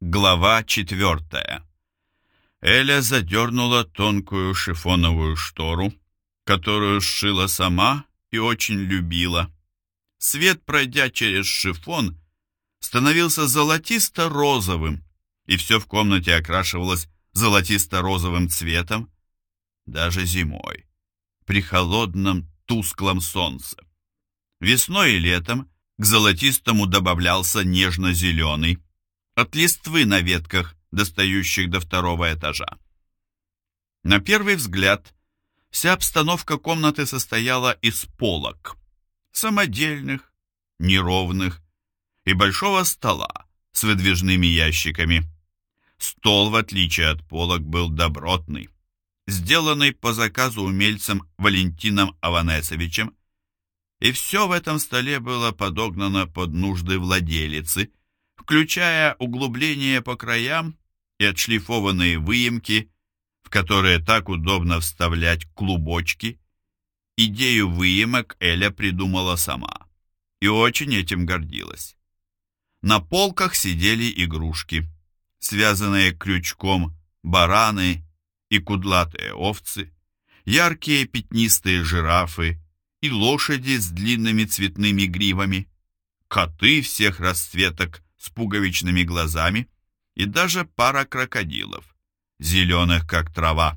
Глава 4. Эля задернула тонкую шифоновую штору, которую сшила сама и очень любила. Свет, пройдя через шифон, становился золотисто-розовым, и все в комнате окрашивалось золотисто-розовым цветом, даже зимой, при холодном тусклом солнце. Весной и летом к золотистому добавлялся нежно-зеленый, от листвы на ветках, достающих до второго этажа. На первый взгляд, вся обстановка комнаты состояла из полок, самодельных, неровных, и большого стола с выдвижными ящиками. Стол, в отличие от полок, был добротный, сделанный по заказу умельцем Валентином Аванесовичем, и все в этом столе было подогнано под нужды владелицы, включая углубления по краям и отшлифованные выемки, в которые так удобно вставлять клубочки. Идею выемок Эля придумала сама и очень этим гордилась. На полках сидели игрушки, связанные крючком бараны и кудлатые овцы, яркие пятнистые жирафы и лошади с длинными цветными гривами, коты всех расцветок с пуговичными глазами и даже пара крокодилов, зеленых как трава.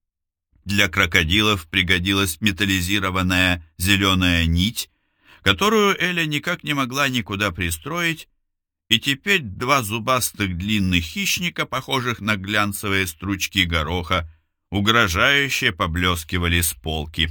Для крокодилов пригодилась металлизированная зеленая нить, которую Эля никак не могла никуда пристроить, и теперь два зубастых длинных хищника, похожих на глянцевые стручки гороха, угрожающе поблескивали с полки.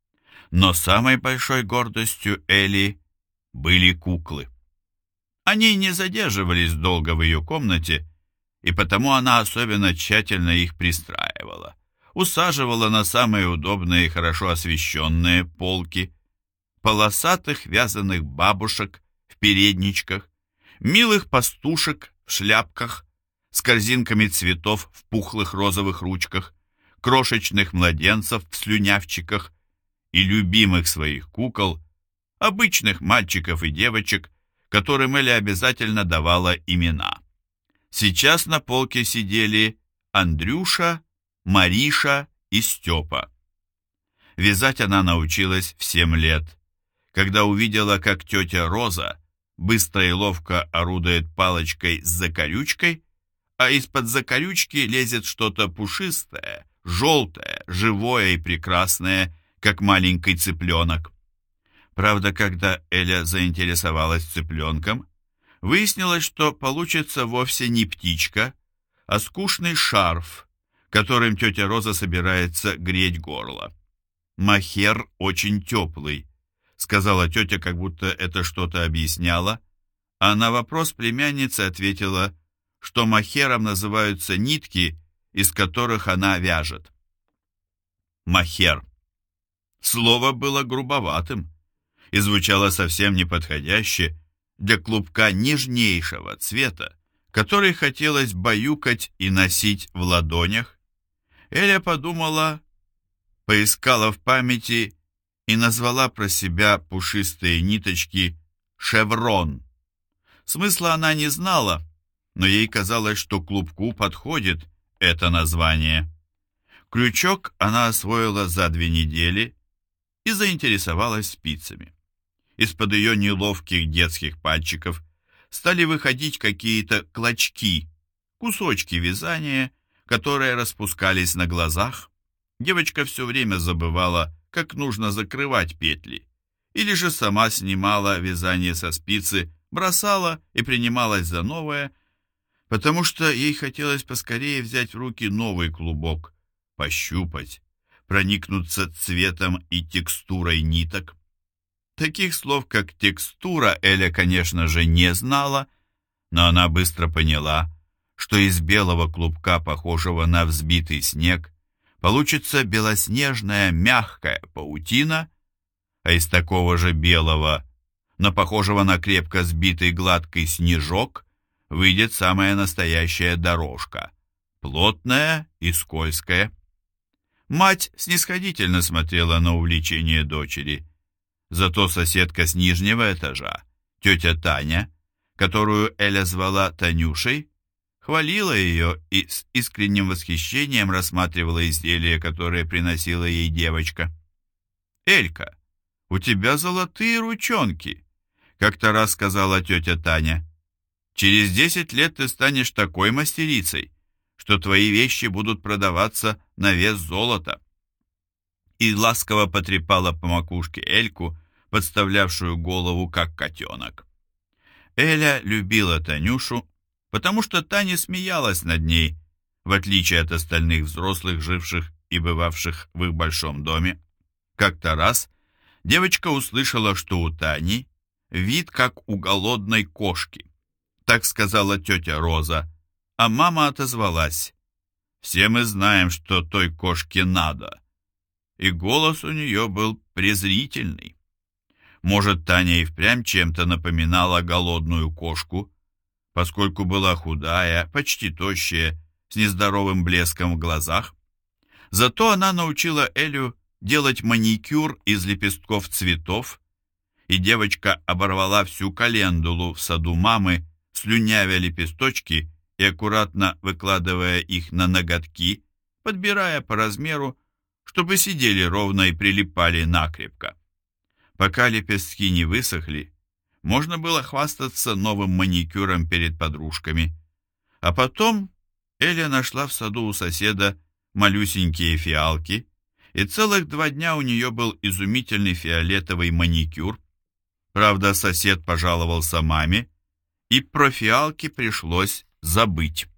Но самой большой гордостью Эли были куклы. Они не задерживались долго в ее комнате, и потому она особенно тщательно их пристраивала, усаживала на самые удобные и хорошо освещенные полки, полосатых вязаных бабушек в передничках, милых пастушек в шляпках с корзинками цветов в пухлых розовых ручках, крошечных младенцев в слюнявчиках и любимых своих кукол, обычных мальчиков и девочек, которым Эля обязательно давала имена. Сейчас на полке сидели Андрюша, Мариша и Степа. Вязать она научилась в 7 лет, когда увидела, как тетя Роза быстро и ловко орудует палочкой с закорючкой, а из-под закорючки лезет что-то пушистое, желтое, живое и прекрасное, как маленький цыпленок. Правда, когда Эля заинтересовалась цыпленком, выяснилось, что получится вовсе не птичка, а скучный шарф, которым тетя Роза собирается греть горло. «Мохер очень теплый», — сказала тетя, как будто это что-то объясняло, а на вопрос племянницы ответила, что мохером называются нитки, из которых она вяжет. Мохер. Слово было грубоватым и звучало совсем неподходяще для клубка нежнейшего цвета, который хотелось баюкать и носить в ладонях. Эля подумала, поискала в памяти и назвала про себя пушистые ниточки «шеврон». Смысла она не знала, но ей казалось, что клубку подходит это название. Крючок она освоила за 2 недели и заинтересовалась спицами. Из-под ее неловких детских пальчиков стали выходить какие-то клочки, кусочки вязания, которые распускались на глазах. Девочка все время забывала, как нужно закрывать петли, или же сама снимала вязание со спицы, бросала и принималась за новое, потому что ей хотелось поскорее взять в руки новый клубок, пощупать, проникнуться цветом и текстурой ниток. Таких слов, как текстура, Эля, конечно же, не знала, но она быстро поняла, что из белого клубка, похожего на взбитый снег, получится белоснежная мягкая паутина, а из такого же белого, но похожего на крепко сбитый гладкий снежок, выйдет самая настоящая дорожка, плотная и скользкая. Мать снисходительно смотрела на увлечение дочери, зато соседка с нижнего этажа, тетя Таня, которую Эля звала Танюшей, хвалила ее и с искренним восхищением рассматривала изделия, которые приносила ей девочка. «Элька, у тебя золотые ручонки», — как-то раз сказала тетя Таня. «Через 10 лет ты станешь такой мастерицей, что твои вещи будут продаваться на вес золота». И ласково потрепала по макушке Эльку, подставлявшую голову, как котенок. Эля любила Танюшу, потому что Таня смеялась над ней, в отличие от остальных взрослых, живших и бывавших в их большом доме. Как-то раз девочка услышала, что у Тани вид как у голодной кошки. Так сказала тетя Роза, а мама отозвалась: «Все мы знаем, что той кошке надо». И голос у нее был презрительный. Может, Таня и впрямь чем-то напоминала голодную кошку, поскольку была худая, почти тощая, с нездоровым блеском в глазах. Зато она научила Элю делать маникюр из лепестков цветов, и девочка оборвала всю календулу в саду мамы, слюнявя лепесточки и аккуратно выкладывая их на ноготки, подбирая по размеру, чтобы сидели ровно и прилипали накрепко. Пока лепестки не высохли, можно было хвастаться новым маникюром перед подружками. А потом Эля нашла в саду у соседа малюсенькие фиалки, и целых 2 дня у нее был изумительный фиолетовый маникюр. Правда, сосед пожаловался маме, и про фиалки пришлось забыть.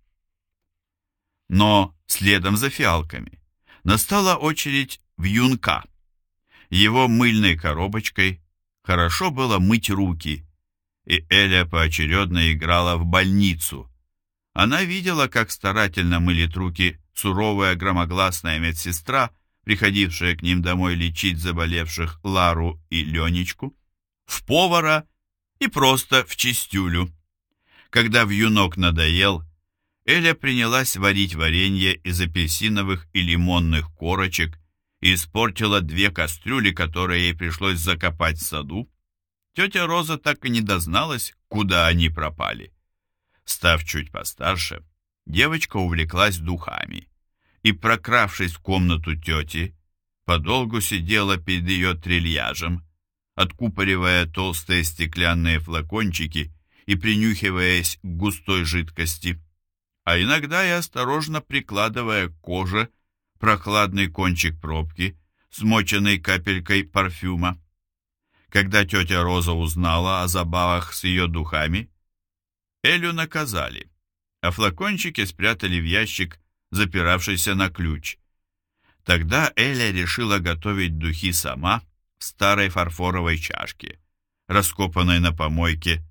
Но следом за фиалками настала очередь вьюнка. Его мыльной коробочкой хорошо было мыть руки, и Эля поочередно играла в больницу. Она видела, как старательно мылит руки суровая громогласная медсестра, приходившая к ним домой лечить заболевших Лару и Ленечку, в повара и просто в чистюлю. Когда вьюнок надоел, Эля принялась варить варенье из апельсиновых и лимонных корочек и испортила 2 кастрюли, которые ей пришлось закопать в саду. Тетя Роза так и не дозналась, куда они пропали. Став чуть постарше, девочка увлеклась духами и, прокравшись в комнату тети, подолгу сидела перед ее трильяжем, откупоривая толстые стеклянные флакончики и принюхиваясь к густой жидкости, а иногда и осторожно прикладывая к коже прохладный кончик пробки, смоченный капелькой парфюма. Когда тетя Роза узнала о забавах с ее духами, Элю наказали, а флакончики спрятали в ящик, запиравшийся на ключ. Тогда Эля решила готовить духи сама в старой фарфоровой чашке, раскопанной на помойке.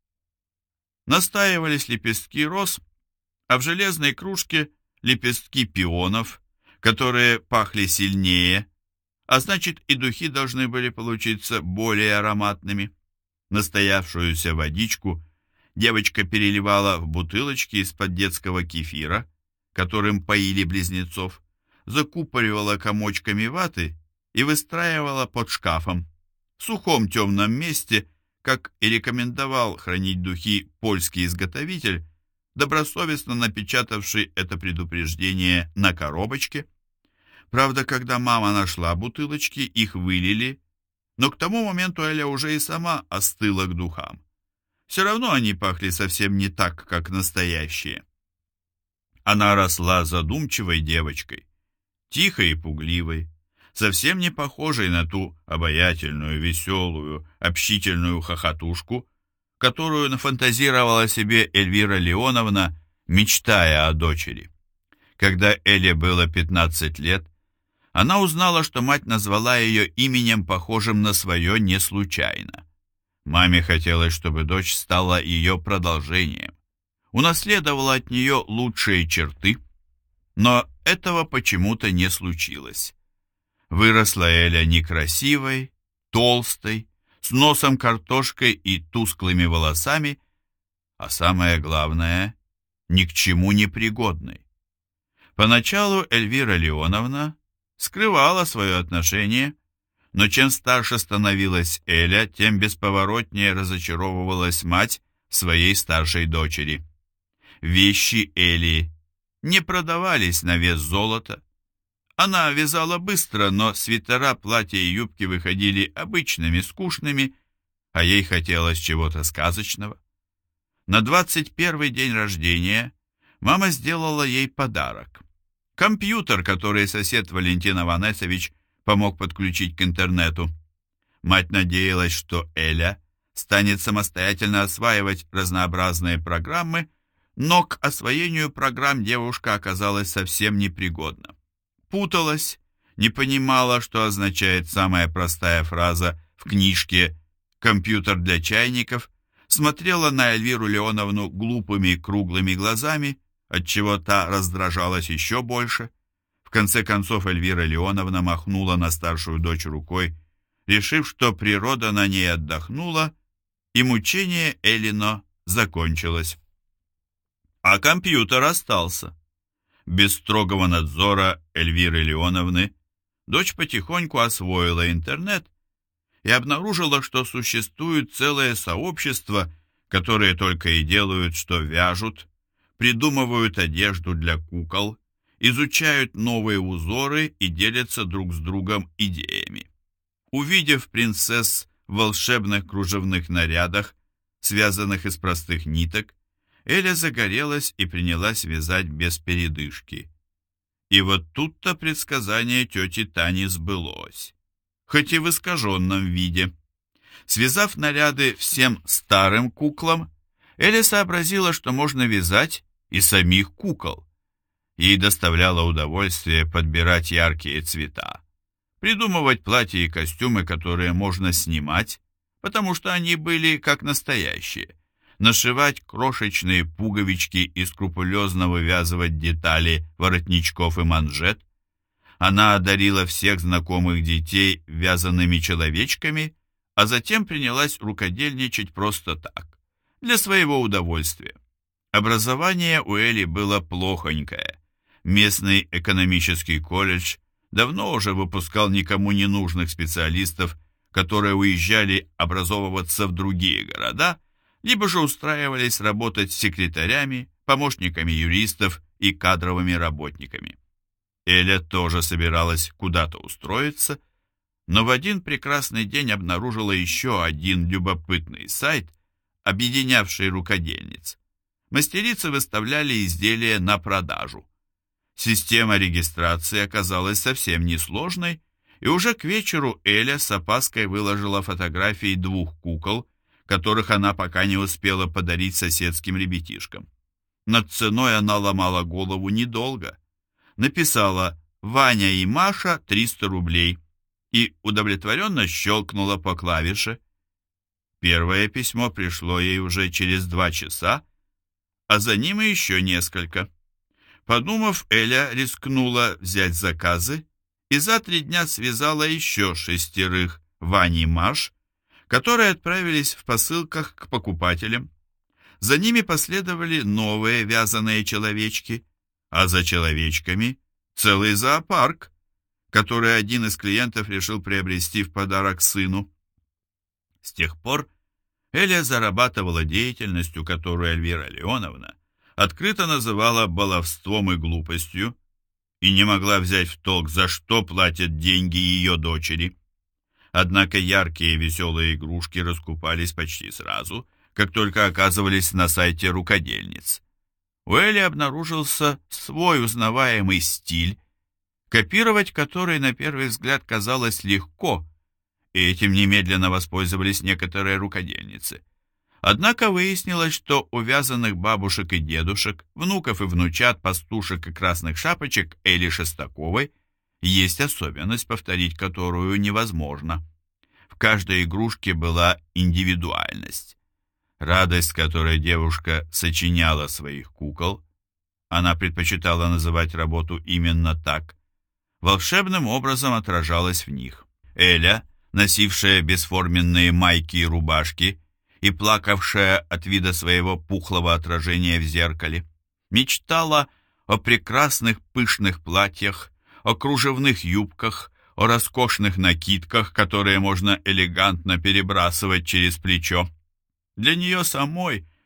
Настаивались лепестки роз, а в железной кружке лепестки пионов, которые пахли сильнее, а значит и духи должны были получиться более ароматными. Настоявшуюся водичку девочка переливала в бутылочки из-под детского кефира, которым поили близнецов, закупоривала комочками ваты и выстраивала под шкафом, в сухом темном месте, как и рекомендовал хранить духи польский изготовитель, добросовестно напечатавший это предупреждение на коробочке. Правда, когда мама нашла бутылочки, их вылили, но к тому моменту Эля уже и сама остыла к духам. Все равно они пахли совсем не так, как настоящие. Она росла задумчивой девочкой, тихой и пугливой, совсем не похожей на ту обаятельную, веселую, общительную хохотушку, которую нафантазировала себе Эльвира Леоновна, мечтая о дочери. Когда Эле было 15 лет, она узнала, что мать назвала ее именем, похожим на свое, не случайно. Маме хотелось, чтобы дочь стала ее продолжением, унаследовала от нее лучшие черты, но этого почему-то не случилось. Выросла Эля некрасивой, толстой, с носом картошкой и тусклыми волосами, а самое главное, ни к чему не пригодной. Поначалу Эльвира Леоновна скрывала свое отношение, но чем старше становилась Эля, тем бесповоротнее разочаровывалась мать в своей старшей дочери. Вещи Эли не продавались на вес золота. Она вязала быстро, но свитера, платья и юбки выходили обычными, скучными, а ей хотелось чего-то сказочного. На 21-й день рождения мама сделала ей подарок. Компьютер, который сосед Валентин Аванесович помог подключить к интернету. Мать надеялась, что Эля станет самостоятельно осваивать разнообразные программы, но к освоению программ девушка оказалась совсем непригодна. Путалась, не понимала, что означает самая простая фраза в книжке «Компьютер для чайников», смотрела на Эльвиру Леоновну глупыми круглыми глазами, отчего та раздражалась еще больше. В конце концов Эльвира Леоновна махнула на старшую дочь рукой, решив, что природа на ней отдохнула, и мучение Элино закончилось. А компьютер остался. Без строгого надзора Эльвиры Леоновны дочь потихоньку освоила интернет и обнаружила, что существует целое сообщество, которые только и делают, что вяжут, придумывают одежду для кукол, изучают новые узоры и делятся друг с другом идеями. Увидев принцесс в волшебных кружевных нарядах, связанных из простых ниток, Эля загорелась и принялась вязать без передышки. И вот тут-то предсказание тети Тани сбылось, хоть и в искаженном виде. Связав наряды всем старым куклам, Эля сообразила, что можно вязать и самих кукол. Ей доставляло удовольствие подбирать яркие цвета, придумывать платья и костюмы, которые можно снимать, потому что они были как настоящие, нашивать крошечные пуговички и скрупулезно вывязывать детали воротничков и манжет. Она одарила всех знакомых детей вязаными человечками, а затем принялась рукодельничать просто так, для своего удовольствия. Образование у Эли было плохонькое. Местный экономический колледж давно уже выпускал никому не нужных специалистов, которые уезжали образовываться в другие города, либо же устраивались работать секретарями, помощниками юристов и кадровыми работниками. Эля тоже собиралась куда-то устроиться, но в один прекрасный день обнаружила еще один любопытный сайт, объединявший рукодельниц. Мастерицы выставляли изделия на продажу. Система регистрации оказалась совсем несложной, и уже к вечеру Эля с опаской выложила фотографии 2 кукол, которых она пока не успела подарить соседским ребятишкам. Над ценой она ломала голову недолго. Написала «Ваня и Маша 300 рублей» и удовлетворенно щелкнула по клавише. Первое письмо пришло ей уже через 2 часа, а за ним и еще несколько. Подумав, Эля рискнула взять заказы и за 3 дня связала еще 6 Вань и Маш, которые отправились в посылках к покупателям. За ними последовали новые вязаные человечки, а за человечками целый зоопарк, который один из клиентов решил приобрести в подарок сыну. С тех пор Эля зарабатывала деятельностью, которую Эльвира Леоновна открыто называла баловством и глупостью, и не могла взять в толк, за что платят деньги ее дочери. Однако яркие и веселые игрушки раскупались почти сразу, как только оказывались на сайте рукодельниц. У Эли обнаружился свой узнаваемый стиль, копировать который на первый взгляд казалось легко, и этим немедленно воспользовались некоторые рукодельницы. Однако выяснилось, что у вязаных бабушек и дедушек, внуков и внучат, пастушек и красных шапочек Эли Шестаковой есть особенность, повторить которую невозможно. В каждой игрушке была индивидуальность. Радость, с которой девушка сочиняла своих кукол, она предпочитала называть работу именно так, волшебным образом отражалась в них. Эля, носившая бесформенные майки и рубашки и плакавшая от вида своего пухлого отражения в зеркале, мечтала о прекрасных пышных платьях, о кружевных юбках, о роскошных накидках, которые можно элегантно перебрасывать через плечо. Для нее самой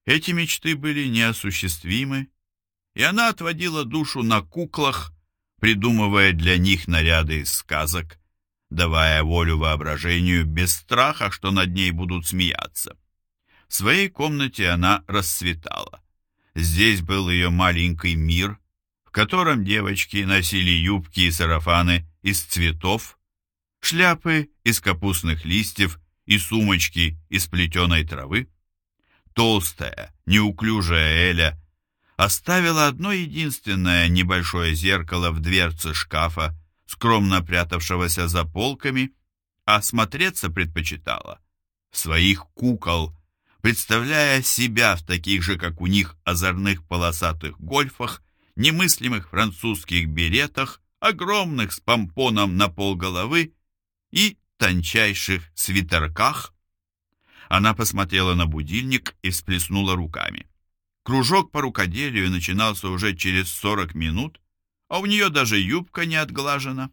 Эти мечты были неосуществимы, и она отводила душу на куклах, придумывая для них наряды из сказок, давая волю воображению без страха, что над ней будут смеяться. В своей комнате она расцветала. Здесь был ее маленький мир, в котором девочки носили юбки и сарафаны из цветов, шляпы из капустных листьев и сумочки из плетеной травы. Толстая, неуклюжая Эля оставила одно единственное небольшое зеркало в дверце шкафа, скромно прятавшегося за полками, а смотреться предпочитала в своих кукол, представляя себя в таких же, как у них, озорных полосатых гольфах, немыслимых французских беретах, огромных с помпоном на полголовы и тончайших свитерках. Она посмотрела на будильник и всплеснула руками. Кружок по рукоделию начинался уже через 40 минут, а у нее даже юбка не отглажена.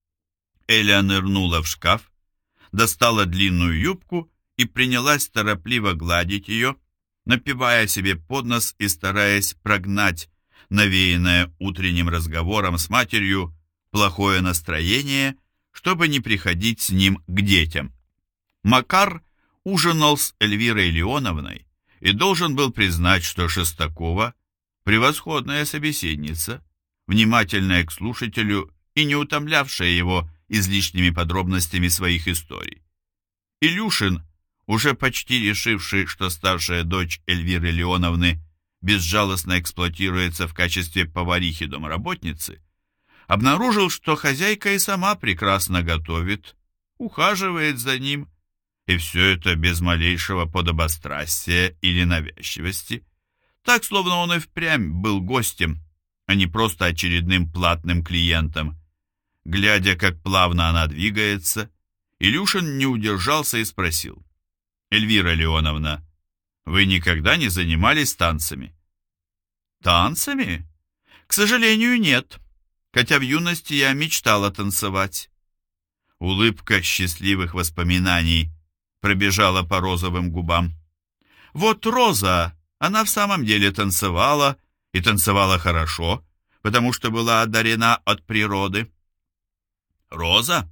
Эля нырнула в шкаф, достала длинную юбку и принялась торопливо гладить ее, напевая себе под нос и стараясь прогнать навеянное утренним разговором с матерью плохое настроение, чтобы не приходить с ним к детям. Макар ужинал с Эльвирой Леоновной и должен был признать, что Шестакова – превосходная собеседница, внимательная к слушателю и не утомлявшая его излишними подробностями своих историй. Илюшин, уже почти решивший, что старшая дочь Эльвиры Леоновны безжалостно эксплуатируется в качестве поварихи-домработницы, обнаружил, что хозяйка и сама прекрасно готовит, ухаживает за ним, и все это без малейшего подобострастия или навязчивости, так, словно он и впрямь был гостем, а не просто очередным платным клиентом. Глядя, как плавно она двигается, Илюшин не удержался и спросил: «Эльвира Леоновна, вы никогда не занимались танцами?» «Танцами? К сожалению, нет, хотя в юности я мечтала танцевать». Улыбка счастливых воспоминаний пробежала по розовым губам. Вот Роза, она в самом деле танцевала, и танцевала хорошо, потому что была одарена от природы. Роза?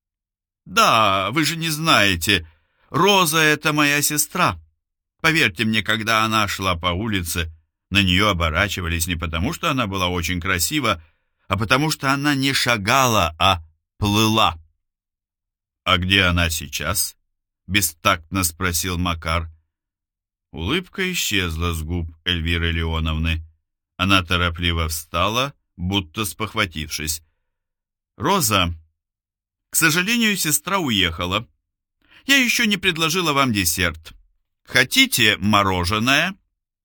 Да, вы же не знаете. Роза — это моя сестра. Поверьте мне, когда она шла по улице, на нее оборачивались не потому, что она была очень красива, а потому что она не шагала, а плыла. «А где она сейчас?» — бестактно спросил Макар. Улыбка исчезла с губ Эльвиры Леоновны. Она торопливо встала, будто спохватившись. «Роза, к сожалению, сестра уехала. Я еще не предложила вам десерт. Хотите мороженое?»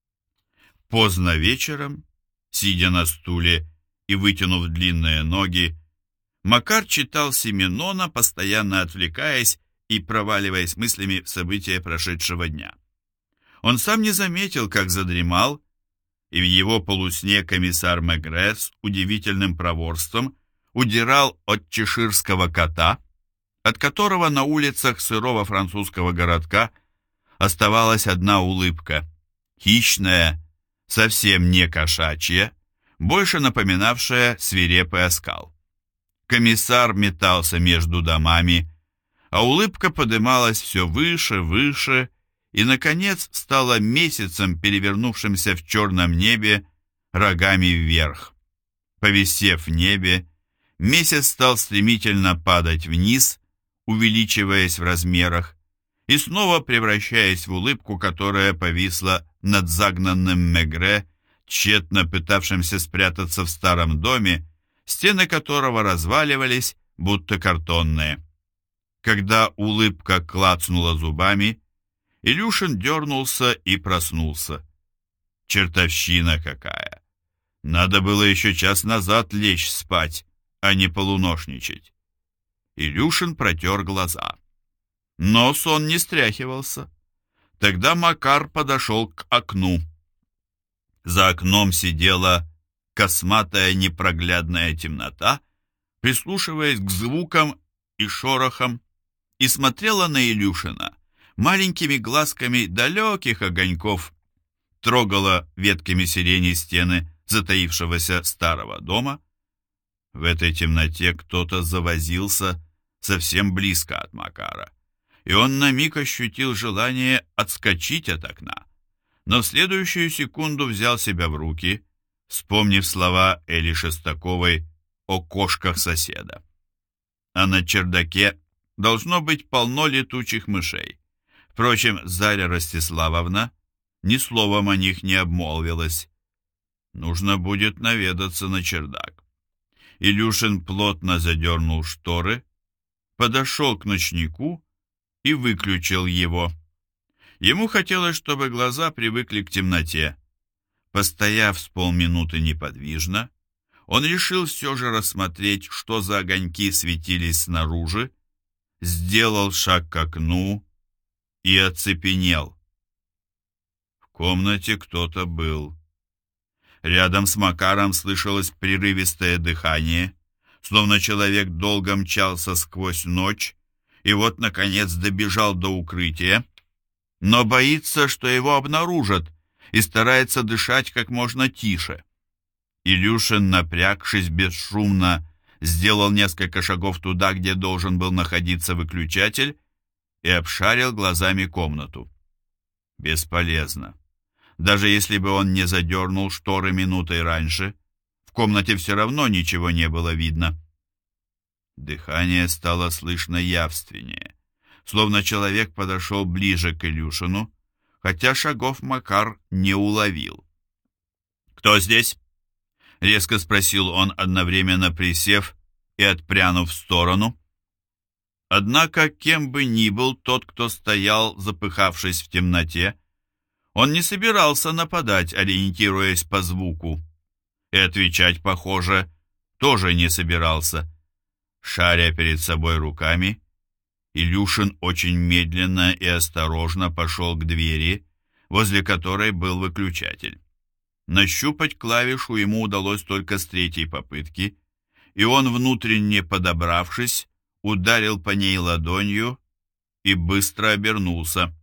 Поздно вечером, сидя на стуле и вытянув длинные ноги, Макар читал Сименона, постоянно отвлекаясь и проваливаясь мыслями в события прошедшего дня. Он сам не заметил, как задремал, и в его полусне комиссар Мегре с удивительным проворством удирал от чеширского кота, от которого на улицах сырого французского городка оставалась одна улыбка, хищная, совсем не кошачья, больше напоминавшая свирепый оскал. Комиссар метался между домами, а улыбка подымалась все выше, выше, и, наконец, стала месяцем, перевернувшимся в черном небе, рогами вверх. Повисев в небе, месяц стал стремительно падать вниз, увеличиваясь в размерах, и снова превращаясь в улыбку, которая повисла над загнанным Мегре, тщетно пытавшимся спрятаться в старом доме, стены которого разваливались, будто картонные. Когда улыбка клацнула зубами, Илюшин дернулся и проснулся. Чертовщина какая! Надо было еще час назад лечь спать, а не полуношничать. Илюшин протер глаза. Но сон не стряхивался. Тогда Макар подошел к окну. За окном сидела косматая непроглядная темнота, прислушиваясь к звукам и шорохам, и смотрела на Илюшина маленькими глазками далеких огоньков, трогала ветками сирени стены затаившегося старого дома. В этой темноте кто-то завозился совсем близко от Макара, и он на миг ощутил желание отскочить от окна, но в следующую секунду взял себя в руки, вспомнив слова Эли Шестаковой о кошках соседа. А на чердаке должно быть полно летучих мышей. Впрочем, Заря Ростиславовна ни словом о них не обмолвилась. Нужно будет наведаться на чердак. Илюшин плотно задернул шторы, подошел к ночнику и выключил его. Ему хотелось, чтобы глаза привыкли к темноте. Постояв с полминуты неподвижно, он решил все же рассмотреть, что за огоньки светились снаружи, сделал шаг к окну и оцепенел. В комнате кто-то был. Рядом с Макаром слышалось прерывистое дыхание, словно человек долго мчался сквозь ночь и вот, наконец, добежал до укрытия, но боится, что его обнаружат, и старается дышать как можно тише. Илюшин, напрягшись бесшумно, сделал несколько шагов туда, где должен был находиться выключатель, и обшарил глазами комнату. Бесполезно. Даже если бы он не задернул шторы минутой раньше, в комнате все равно ничего не было видно. Дыхание стало слышно явственнее, словно человек подошел ближе к Илюшину, хотя шагов Макар не уловил. «Кто здесь?» — резко спросил он, одновременно присев и отпрянув в сторону. Однако, кем бы ни был тот, кто стоял, запыхавшись в темноте, он не собирался нападать, ориентируясь по звуку, и отвечать, похоже, тоже не собирался. Шаря перед собой руками, Илюшин очень медленно и осторожно пошел к двери, возле которой был выключатель. Нащупать клавишу ему удалось только с третьей попытки, и он, внутренне подобравшись, ударил по ней ладонью и быстро обернулся.